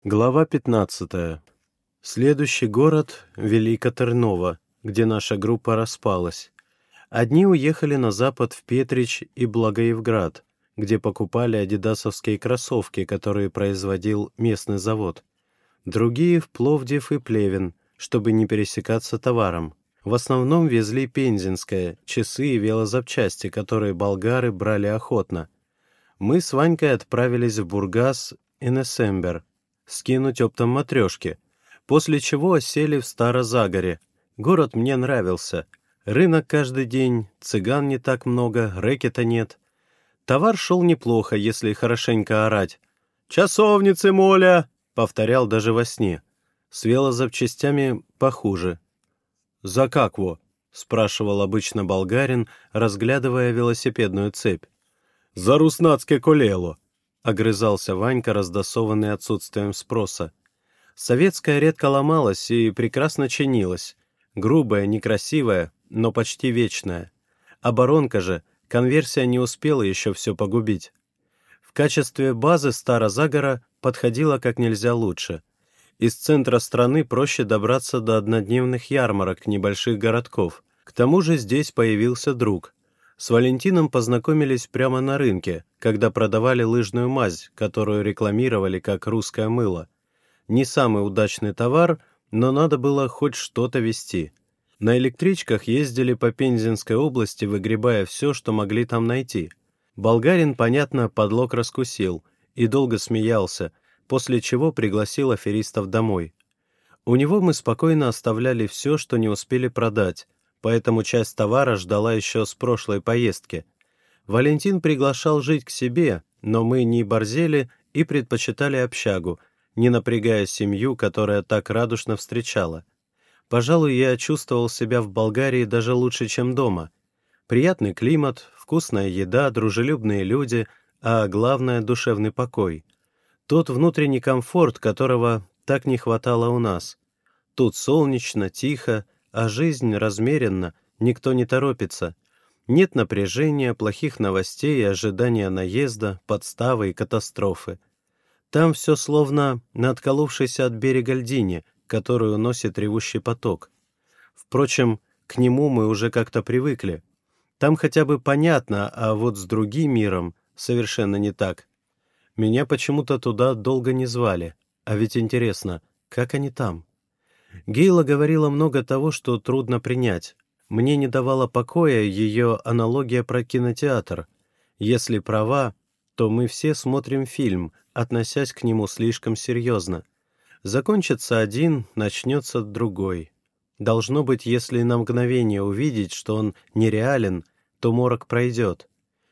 Глава 15. Следующий город — Великотырново, где наша группа распалась. Одни уехали на запад в Петрич и Благоевград, где покупали адидасовские кроссовки, которые производил местный завод. Другие — в Пловдив и Плевен, чтобы не пересекаться товаром. В основном везли пензенское, часы и велозапчасти, которые болгары брали охотно. Мы с Ванькой отправились в Бургас и Несембер скинуть оптом матрешки, после чего осели в Старозагоре. Город мне нравился. Рынок каждый день, цыган не так много, рэкета нет. Товар шел неплохо, если хорошенько орать. «Часовницы, моля!» — повторял даже во сне. С велозапчастями похуже. «За как во?» — спрашивал обычно болгарин, разглядывая велосипедную цепь. «За руснацке колело!» — огрызался Ванька, раздосованный отсутствием спроса. Советская редко ломалась и прекрасно чинилась. Грубая, некрасивая, но почти вечная. Оборонка же, конверсия не успела еще все погубить. В качестве базы Старозагора подходила как нельзя лучше. Из центра страны проще добраться до однодневных ярмарок небольших городков. К тому же здесь появился друг. С Валентином познакомились прямо на рынке, когда продавали лыжную мазь, которую рекламировали как русское мыло. Не самый удачный товар, но надо было хоть что-то везти. На электричках ездили по Пензенской области, выгребая все, что могли там найти. Болгарин, понятно, подлог раскусил и долго смеялся, после чего пригласил аферистов домой. У него мы спокойно оставляли все, что не успели продать, поэтому часть товара ждала еще с прошлой поездки. Валентин приглашал жить к себе, но мы не борзели и предпочитали общагу, не напрягая семью, которая так радушно встречала. Пожалуй, я чувствовал себя в Болгарии даже лучше, чем дома. Приятный климат, вкусная еда, дружелюбные люди, а главное — душевный покой. Тот внутренний комфорт, которого так не хватало у нас. Тут солнечно, тихо, а жизнь размеренна, никто не торопится. Нет напряжения, плохих новостей и ожидания наезда, подставы и катастрофы. Там все словно на отколовшейся от берега льдине, которую носит ревущий поток. Впрочем, к нему мы уже как-то привыкли. Там хотя бы понятно, а вот с другим миром совершенно не так. Меня почему-то туда долго не звали, а ведь интересно, как они там? Гейла говорила много того, что трудно принять. Мне не давала покоя ее аналогия про кинотеатр. Если права, то мы все смотрим фильм, относясь к нему слишком серьезно. Закончится один, начнется другой. Должно быть, если на мгновение увидеть, что он нереален, то морок пройдет.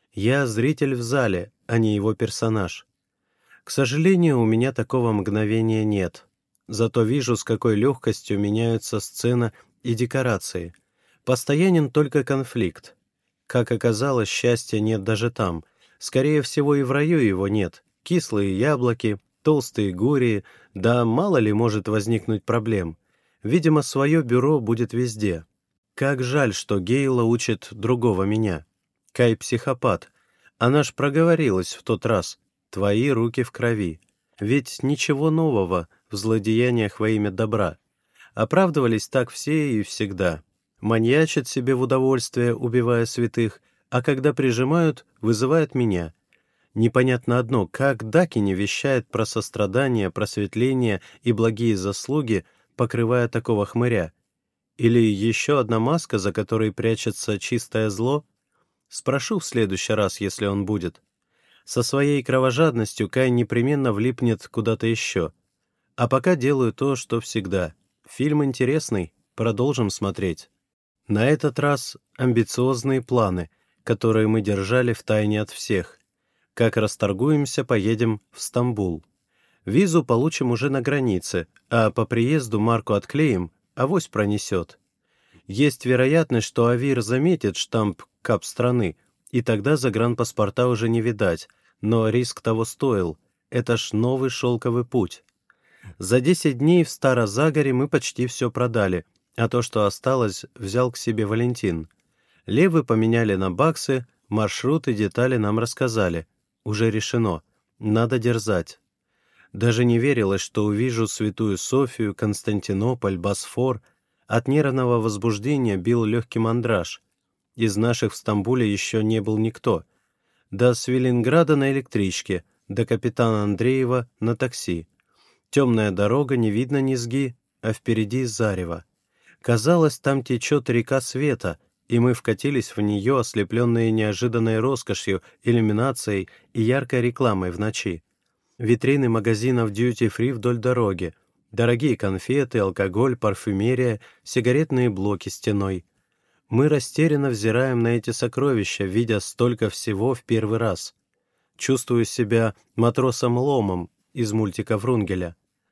Я зритель в зале, а не его персонаж. К сожалению, у меня такого мгновения нет. Зато вижу, с какой легкостью меняются сцена и декорации. Постоянен только конфликт. Как оказалось, счастья нет даже там. Скорее всего, и в раю его нет. Кислые яблоки, толстые гурии, да мало ли может возникнуть проблем. Видимо, свое бюро будет везде. Как жаль, что Гейла учит другого меня. Кай психопат. Она ж проговорилась в тот раз. Твои руки в крови. Ведь ничего нового в злодеяниях во имя добра. Оправдывались так все и всегда. Маньячат себе в удовольствие, убивая святых, а когда прижимают, вызывают меня. Непонятно одно, как Даки не вещает про сострадание, просветление и благие заслуги, покрывая такого хмыря. Или еще одна маска, за которой прячется чистое зло? Спрошу в следующий раз, если он будет. Со своей кровожадностью Кай непременно влипнет куда-то еще. А пока делаю то, что всегда. Фильм интересный, продолжим смотреть. На этот раз амбициозные планы, которые мы держали в тайне от всех. Как расторгуемся, поедем в Стамбул. Визу получим уже на границе, а по приезду марку отклеим, авось пронесет. Есть вероятность, что Авир заметит штамп КАП страны, и тогда загранпаспорта уже не видать, но риск того стоил. Это ж новый шелковый путь. За 10 дней в Старозагоре мы почти все продали, а то, что осталось, взял к себе Валентин. Левы поменяли на баксы, маршрут и детали нам рассказали. Уже решено. Надо дерзать. Даже не верилось, что увижу Святую Софию, Константинополь, Босфор. От нервного возбуждения бил легкий мандраж. Из наших в Стамбуле еще не был никто. До Свиленграда на электричке, до капитана Андреева на такси. Темная дорога, не видно низги, а впереди зарево. Казалось, там течет река света, и мы вкатились в нее, ослепленные неожиданной роскошью, иллюминацией и яркой рекламой в ночи. Витрины магазинов дьюти-фри вдоль дороги, дорогие конфеты, алкоголь, парфюмерия, сигаретные блоки стеной. Мы растерянно взираем на эти сокровища, видя столько всего в первый раз. Чувствую себя матросом Ломом из мультика Врунгеля.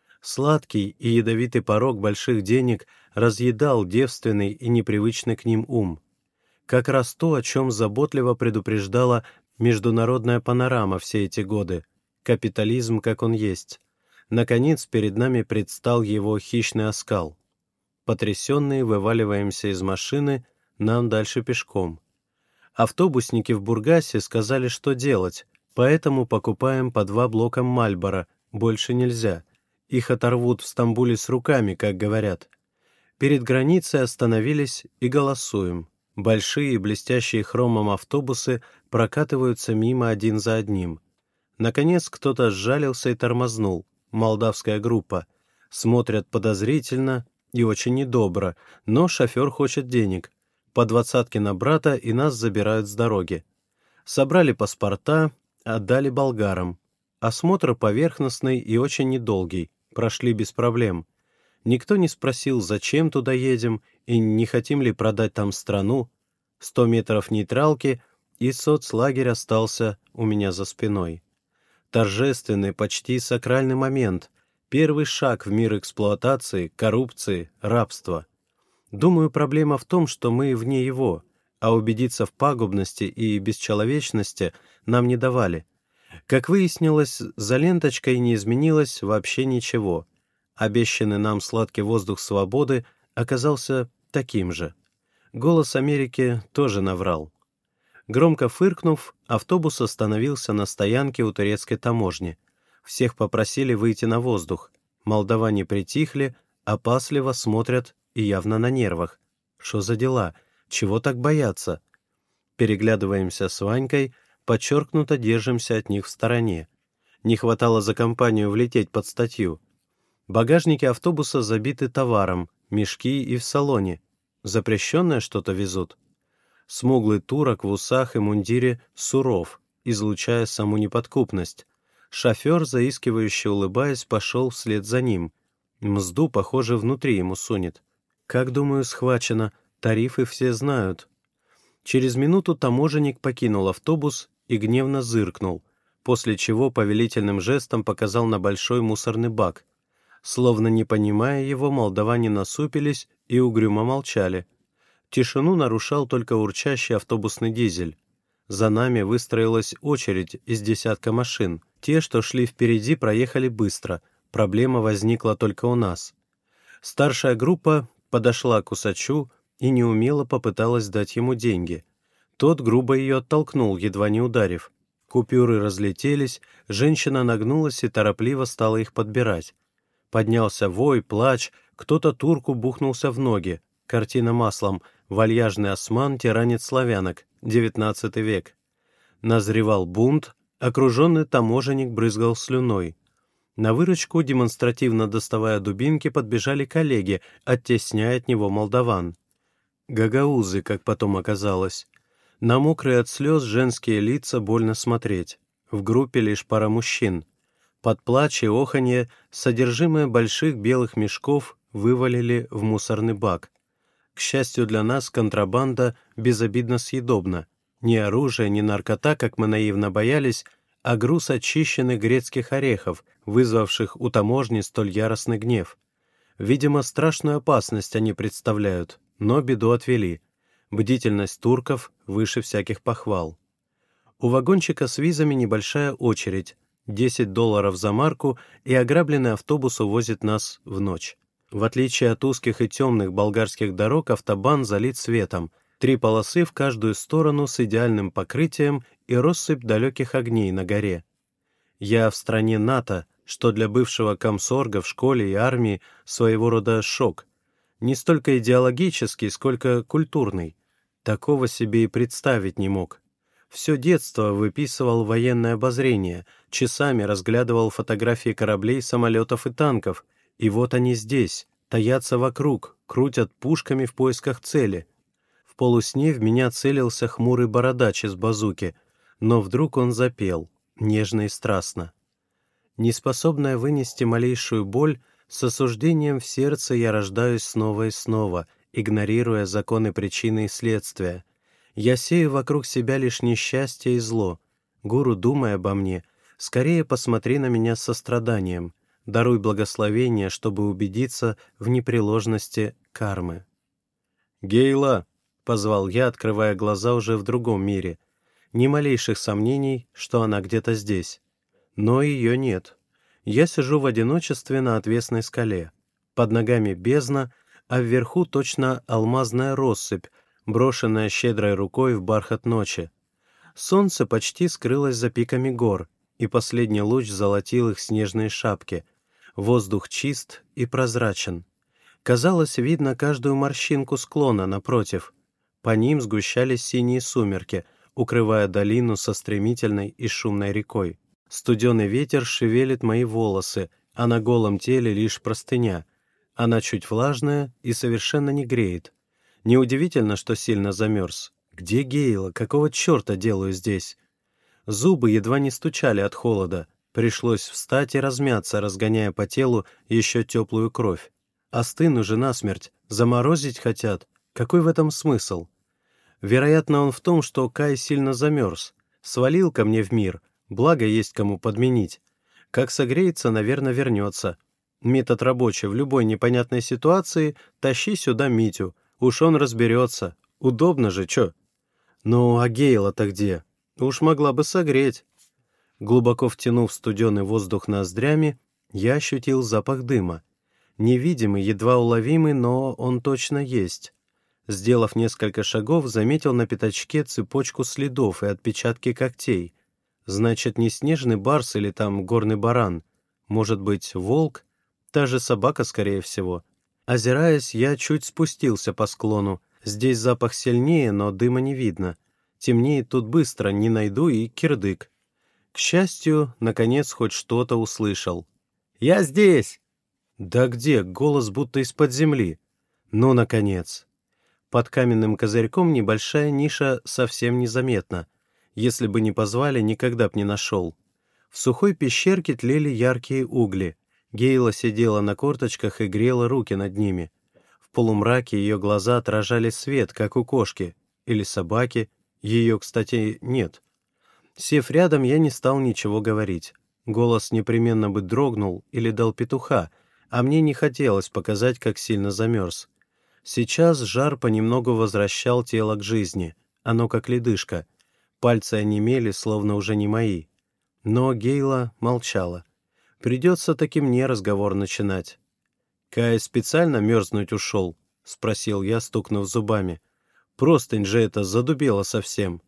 Сладкий и ядовитый порок больших денег разъедал девственный и непривычный к ним ум. Как раз то, о чем заботливо предупреждала международная панорама все эти годы. Капитализм, как он есть. Наконец, перед нами предстал его хищный оскал. Потрясенные вываливаемся из машины, нам дальше пешком. Автобусники в Бургасе сказали, что делать, поэтому покупаем по 2 блока Мальборо, больше нельзя. Их оторвут в Стамбуле с руками, как говорят. Перед границей остановились и голосуем. Большие, блестящие хромом автобусы прокатываются мимо один за одним. Наконец кто-то сжалился и тормознул. Молдавская группа. Смотрят подозрительно и очень недобро, но шофер хочет денег. По 20-ке на брата, и нас забирают с дороги. Собрали паспорта, отдали болгарам. Осмотр поверхностный и очень недолгий. Прошли без проблем. Никто не спросил, зачем туда едем и не хотим ли продать там страну. 100 метров нейтралки, и соцлагерь остался у меня за спиной. Торжественный, почти сакральный момент. Первый шаг в мир эксплуатации, коррупции, рабства. Думаю, проблема в том, что мы вне его, а убедиться в пагубности и бесчеловечности нам не давали. Как выяснилось, за ленточкой не изменилось вообще ничего. Обещанный нам сладкий воздух свободы оказался таким же. Голос Америки тоже наврал. Громко фыркнув, автобус остановился на стоянке у турецкой таможни. Всех попросили выйти на воздух. Молдаване притихли, опасливо смотрят и явно на нервах. Что за дела? Чего так бояться? Переглядываемся с Ванькой, подчеркнуто держимся от них в стороне. Не хватало за компанию влететь под статью. Багажники автобуса забиты товаром, мешки и в салоне. Запрещенное что-то везут. Смуглый турок в усах и мундире суров, излучая саму неподкупность. Шофер, заискивающе улыбаясь, пошел вслед за ним. Мзду, похоже, внутри ему сунет. Как, думаю, схвачено, тарифы все знают. Через минуту таможенник покинул автобус и гневно зыркнул, после чего повелительным жестом показал на большой мусорный бак. Словно не понимая его, молдаване насупились и угрюмо молчали. Тишину нарушал только урчащий автобусный дизель. За нами выстроилась очередь из 10 машин. Те, что шли впереди, проехали быстро. Проблема возникла только у нас. Старшая группа подошла к усачу и неумело попыталась дать ему деньги. Тот грубо ее оттолкнул, едва не ударив. Купюры разлетелись, женщина нагнулась и торопливо стала их подбирать. Поднялся вой, плач, кто-то турку бухнулся в ноги. Картина маслом. Вальяжный осман, тиранец славянок. 19 век. Назревал бунт, окруженный таможенник брызгал слюной. На выручку, демонстративно доставая дубинки, подбежали коллеги, оттесняя от него молдаван. Гагаузы, как потом оказалось. На мокрые от слез женские лица больно смотреть. В группе лишь пара мужчин. Под плач и оханье содержимое больших белых мешков вывалили в мусорный бак. К счастью для нас, контрабанда безобидно съедобна. Ни оружие, ни наркота, как мы наивно боялись, а груз очищенных грецких орехов, вызвавших у таможни столь яростный гнев. Видимо, страшную опасность они представляют, но беду отвели. Бдительность турков выше всяких похвал. У вагончика с визами небольшая очередь, $10 за марку, и ограбленный автобус увозит нас в ночь. В отличие от узких и темных болгарских дорог, автобан залит светом. 3 полосы в каждую сторону с идеальным покрытием и россыпь далеких огней на горе. Я в стране НАТО, что для бывшего комсорга в школе и армии своего рода шок. Не столько идеологический, сколько культурный. Такого себе и представить не мог. Все детство выписывал военное обозрение, часами разглядывал фотографии кораблей, самолетов и танков. И вот они здесь, таятся вокруг, крутят пушками в поисках цели. В полусне в меня целился хмурый бородач из базуки, но вдруг он запел, нежно и страстно. Неспособная вынести малейшую боль, с осуждением в сердце я рождаюсь снова и снова, игнорируя законы причины и следствия. Я сею вокруг себя лишь несчастье и зло. Гуру, думай обо мне, скорее посмотри на меня с состраданием, даруй благословение, чтобы убедиться в непреложности кармы. «Гейла!» — позвал я, открывая глаза уже в другом мире. Ни малейших сомнений, что она где-то здесь. Но ее нет. Я сижу в одиночестве на отвесной скале. Под ногами бездна, а вверху точно алмазная россыпь, брошенная щедрой рукой в бархат ночи. Солнце почти скрылось за пиками гор, и последний луч золотил их снежные шапки. Воздух чист и прозрачен. Казалось, видно каждую морщинку склона напротив. По ним сгущались синие сумерки, укрывая долину со стремительной и шумной рекой. Студеный ветер шевелит мои волосы, а на голом теле лишь простыня. Она чуть влажная и совершенно не греет. Неудивительно, что сильно замерз. Где Гейла? Какого черта делаю здесь? Зубы едва не стучали от холода. Пришлось встать и размяться, разгоняя по телу еще теплую кровь. Остыну же насмерть. Заморозить хотят. Какой в этом смысл? Вероятно, он в том, что Кай сильно замерз. Свалил ко мне в мир. Благо есть кому подменить. Как согреется, наверное, вернется. Метод рабочий. В любой непонятной ситуации тащи сюда Митю. Уж он разберется. Удобно же, чё? Ну, а Гейла-то где? Уж могла бы согреть. Глубоко втянув студеный воздух ноздрями, я ощутил запах дыма. Невидимый, едва уловимый, но он точно есть. Сделав несколько шагов, заметил на пятачке цепочку следов и отпечатки когтей. Значит, не снежный барс или там горный баран. Может быть, волк? Та же собака, скорее всего. Озираясь, я чуть спустился по склону. Здесь запах сильнее, но дыма не видно. Темнеет тут быстро, не найду и кирдык. К счастью, наконец хоть что-то услышал. «Я здесь!» «Да где?» — голос будто из-под земли. «Ну, наконец!» Под каменным козырьком небольшая ниша совсем незаметна. Если бы не позвали, никогда б не нашел. В сухой пещерке тлели яркие угли. Гейла сидела на корточках и грела руки над ними. В полумраке ее глаза отражали свет, как у кошки. Или собаки. Ее, кстати, нет. Сев рядом, я не стал ничего говорить. Голос непременно бы дрогнул или дал петуха, а мне не хотелось показать, как сильно замерз. Сейчас жар понемногу возвращал тело к жизни. Оно как ледышка. Пальцы онемели, словно уже не мои. Но Гейла молчала. Придется таки мне разговор начинать. «Кай специально мерзнуть ушел?» — спросил я, стукнув зубами. «Простынь же это задубела совсем».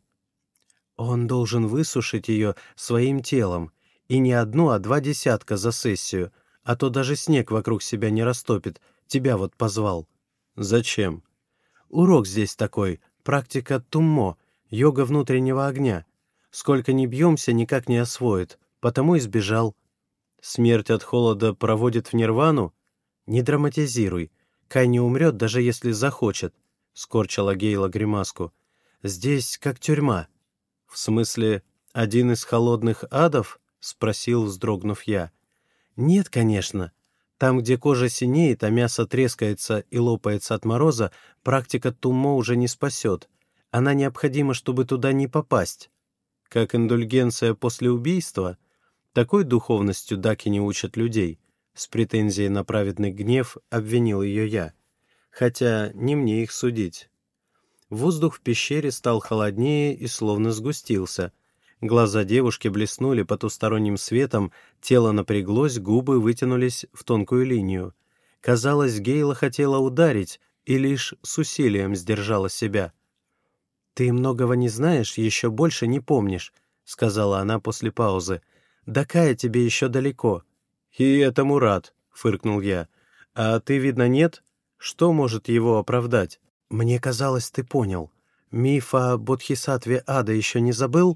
«Он должен высушить ее своим телом, и не одну, а 2 десятка за сессию, а то даже снег вокруг себя не растопит. Тебя вот позвал». «Зачем?» «Урок здесь такой, практика туммо, йога внутреннего огня. Сколько ни бьемся, никак не освоит, потому и сбежал». «Смерть от холода проводит в нирвану?» «Не драматизируй. Кай не умрет, даже если захочет», — скорчила Гейла гримаску. «Здесь как тюрьма». «В смысле, один из холодных адов?» — спросил, вздрогнув я. «Нет, конечно. Там, где кожа синеет, а мясо трескается и лопается от мороза, практика туммо уже не спасет. Она необходима, чтобы туда не попасть. Как индульгенция после убийства? Такой духовностью даки не учат людей». С претензией на праведный гнев обвинил ее я. Хотя не мне их судить. Воздух в пещере стал холоднее и словно сгустился. Глаза девушки блеснули потусторонним светом, тело напряглось, губы вытянулись в тонкую линию. Казалось, Гейла хотела ударить и лишь с усилием сдержала себя. «Ты многого не знаешь, еще больше не помнишь», — сказала она после паузы. «До Кая тебе еще далеко. «И этому рад», — фыркнул я. «А ты, видно, нет? Что может его оправдать?» «Мне казалось, ты понял. Миф о Бодхисаттве ада еще не забыл?»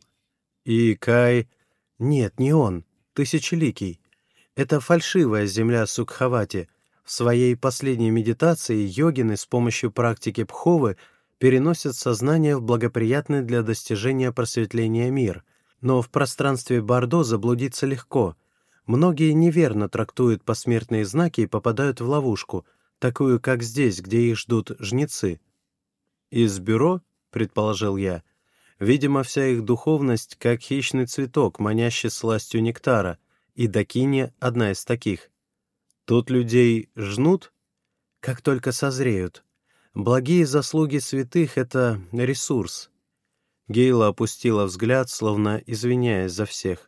«И Кай...» «Нет, не он. Тысячеликий. Это фальшивая земля Сукхавати. В своей последней медитации йогины с помощью практики Пховы переносят сознание в благоприятный для достижения просветления мир. Но в пространстве Бордо заблудиться легко. Многие неверно трактуют посмертные знаки и попадают в ловушку, такую, как здесь, где их ждут жнецы. «Из бюро?» — предположил я. «Видимо, вся их духовность, как хищный цветок, манящий сластью нектара, и дакини — одна из таких. Тут людей жнут, как только созреют. Благие заслуги святых — это ресурс». Гейла опустила взгляд, словно извиняясь за всех.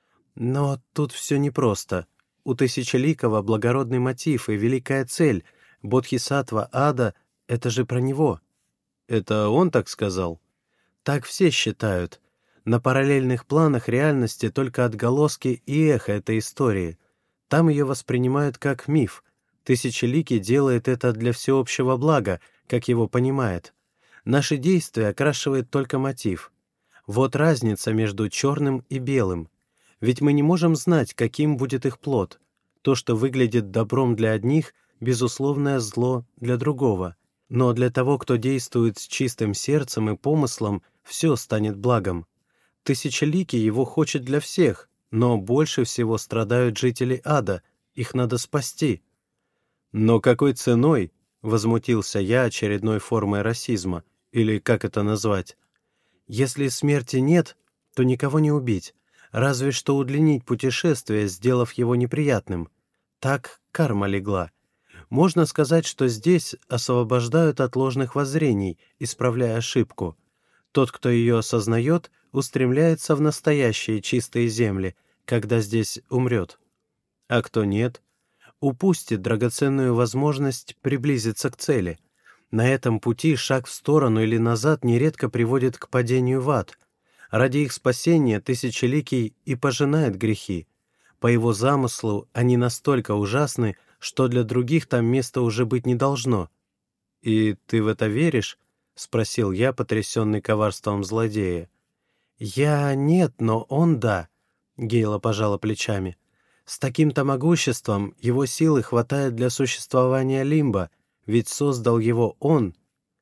«Но тут все непросто. У Тысячеликого благородный мотив и великая цель. Бодхисаттва ада — это же про него». «Это он так сказал?» «Так все считают. На параллельных планах реальности только отголоски и эхо этой истории. Там ее воспринимают как миф. Тысячеликий делает это для всеобщего блага, как его понимает. Наши действия окрашивает только мотив. Вот разница между черным и белым. Ведь мы не можем знать, каким будет их плод. То, что выглядит добром для одних, безусловное зло для другого. Но для того, кто действует с чистым сердцем и помыслом, все станет благом. Тысячеликий его хочет для всех, но больше всего страдают жители ада, их надо спасти». «Но какой ценой?» — возмутился я очередной формой расизма, или как это назвать. «Если смерти нет, то никого не убить, разве что удлинить путешествие, сделав его неприятным. Так карма легла. Можно сказать, что здесь освобождают от ложных воззрений, исправляя ошибку. Тот, кто ее осознает, устремляется в настоящие чистые земли, когда здесь умрет. А кто нет, упустит драгоценную возможность приблизиться к цели. На этом пути шаг в сторону или назад нередко приводит к падению в ад. Ради их спасения Тысячеликий и пожинает грехи. По его замыслу они настолько ужасны, что для других там места уже быть не должно». «И ты в это веришь?» — спросил я, потрясенный коварством злодея. «Я нет, но он да», — Гейла пожала плечами. «С таким-то могуществом его силы хватает для существования Лимба, ведь создал его он».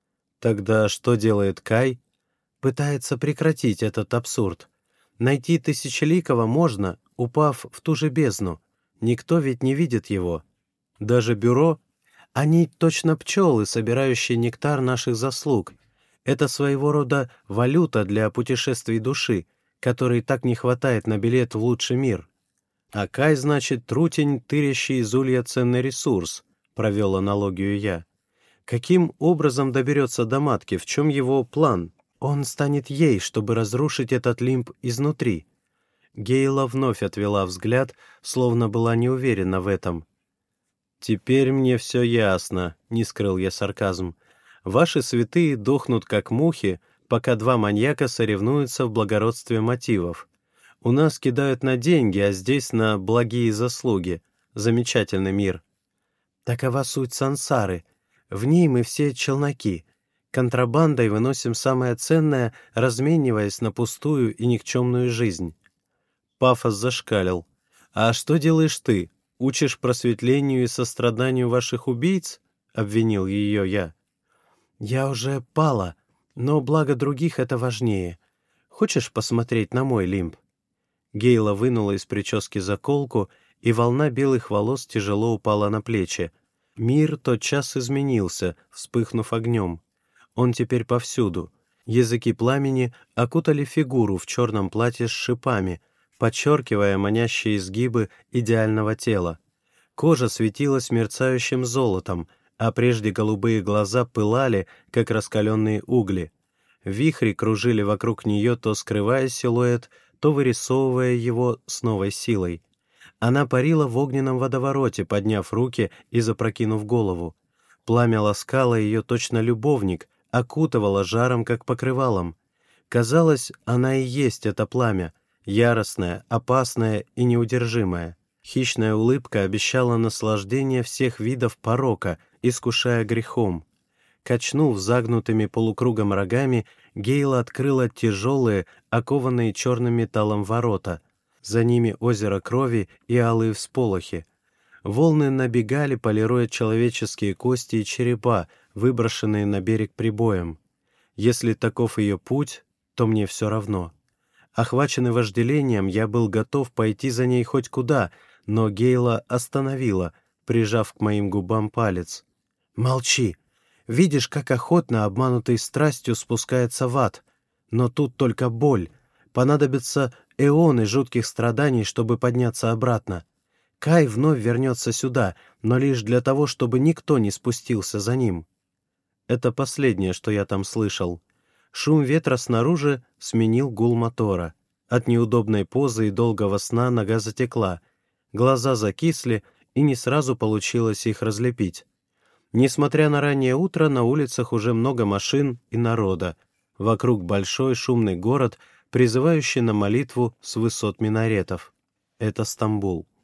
«Тогда что делает Кай?» «Пытается прекратить этот абсурд. Найти Тысячеликого можно, упав в ту же бездну. Никто ведь не видит его. Даже бюро? Они точно пчелы, собирающие нектар наших заслуг. Это своего рода валюта для путешествий души, которой так не хватает на билет в лучший мир. А Кай, значит, трутень, тырящий из улья ценный ресурс», — провел аналогию я. «Каким образом доберется до матки? В чем его план? Он станет ей, чтобы разрушить этот лимб изнутри». Гейла вновь отвела взгляд, словно была не уверена в этом. «Теперь мне все ясно», — не скрыл я сарказм. «Ваши святые дохнут как мухи, пока два маньяка соревнуются в благородстве мотивов. У нас кидают на деньги, а здесь на благие заслуги. Замечательный мир». «Такова суть сансары. В ней мы все челноки. Контрабандой выносим самое ценное, размениваясь на пустую и никчемную жизнь». Пафос зашкалил. «А что делаешь ты? Учишь просветлению и состраданию ваших убийц?» — обвинил ее я. «Я уже пала, но благо других это важнее. Хочешь посмотреть на мой лимб?» Гейла вынула из прически заколку, и волна белых волос тяжело упала на плечи. Мир тотчас изменился, вспыхнув огнем. Он теперь повсюду. Языки пламени окутали фигуру в черном платье с шипами, подчеркивая манящие изгибы идеального тела. Кожа светилась мерцающим золотом, а прежде голубые глаза пылали, как раскаленные угли. Вихри кружили вокруг нее, то скрывая силуэт, то вырисовывая его с новой силой. Она парила в огненном водовороте, подняв руки и запрокинув голову. Пламя ласкало ее точно любовник, окутывало жаром, как покрывалом. Казалось, она и есть это пламя, яростное, опасное и неудержимое. Хищная улыбка обещала наслаждение всех видов порока, искушая грехом. Качнув загнутыми полукругом рогами, Гейла открыла тяжелые, окованные черным металлом ворота. За ними озеро крови и алые всполохи. Волны набегали, полируя человеческие кости и черепа, выброшенные на берег прибоем. Если таков ее путь, то мне все равно. Охваченный вожделением, я был готов пойти за ней хоть куда, но Гейла остановила, прижав к моим губам палец. «Молчи! Видишь, как охотно обманутый страстью спускается в ад. Но тут только боль. Понадобятся эоны жутких страданий, чтобы подняться обратно. Кай вновь вернется сюда, но лишь для того, чтобы никто не спустился за ним». Это последнее, что я там слышал. Шум ветра снаружи сменил гул мотора. От неудобной позы и долгого сна нога затекла. Глаза закисли, и не сразу получилось их разлепить. Несмотря на раннее утро, на улицах уже много машин и народа. Вокруг большой шумный город, призывающий на молитву с высот минаретов. Это Стамбул.